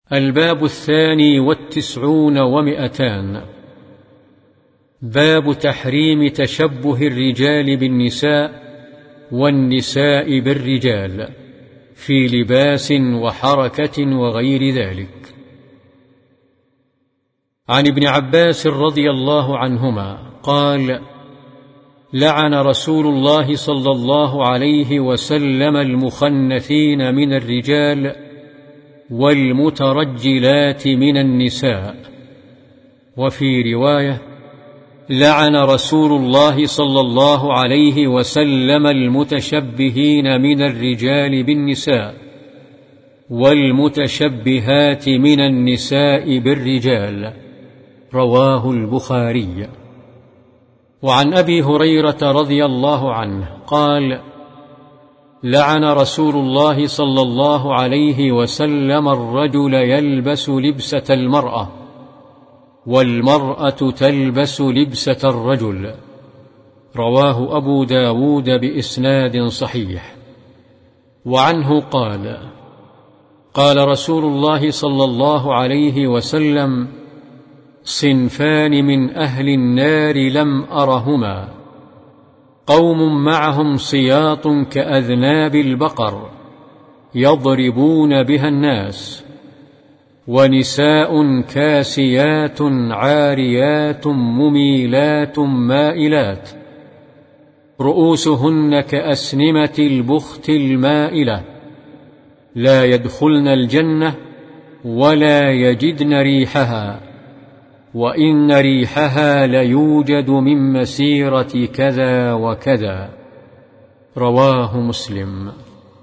الباب 92 باب تحريم تشبه الرجال بالنساء والنساء بالرجال في لباس وحركة وغير ذلك. عن ابن عباس رضي الله عنهما قال: لعن رسول الله صلى الله عليه وسلم المخنثين من الرجال والمترجلات من النساء. وفي رواية: لعن رسول الله صلى الله عليه وسلم المتشبهين من الرجال بالنساء والمتشبهات من النساء بالرجال. رواه البخاري. وعن أبي هريرة رضي الله عنه قال: لعن رسول الله صلى الله عليه وسلم الرجل يلبس لبسة المرأة والمرأة تلبس لبسة الرجل. رواه أبو داود بإسناد صحيح. وعنه قال: قال رسول الله صلى الله عليه وسلم: صنفان من أهل النار لم أرهما، قوم معهم سياط كأذناب البقر يضربون بها الناس، ونساء كاسيات عاريات مميلات مائلات رؤوسهن كأسنمة البخت المائلة، لا يدخلن الجنة ولا يجدن ريحها، وإن ريحها ليوجد من مسيرة كذا وكذا. رواه مسلم.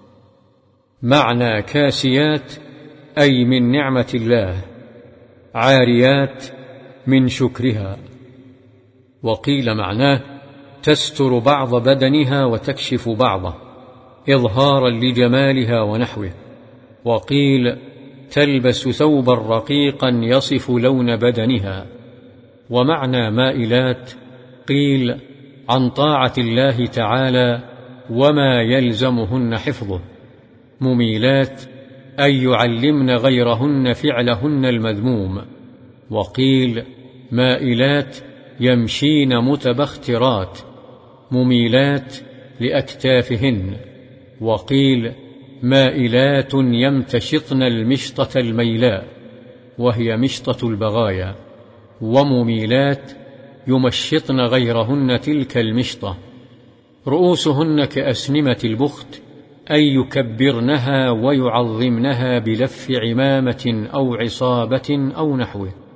معنى كاسيات أي من نعمة الله، عاريات من شكرها. وقيل معناه تستر بعض بدنها وتكشف بعضه إظهارا لجمالها ونحوه. وقيل تلبس ثوبا رقيقا يصف لون بدنها. ومعنى مائلات قيل عن طاعة الله تعالى وما يلزمهن حفظه. مميلات أي يعلمن غيرهن فعلهن المذموم. وقيل مائلات يمشين متبخترات مميلات لأكتافهن. وقيل مائلات يمتشطن المشطة الميلاء وهي مشطة البغايا، ومميلات يمشطن غيرهن تلك المشطة. رؤوسهن كأسنمة البخت أي يكبرنها ويعظمنها بلف عمامة أو عصابة أو نحوه.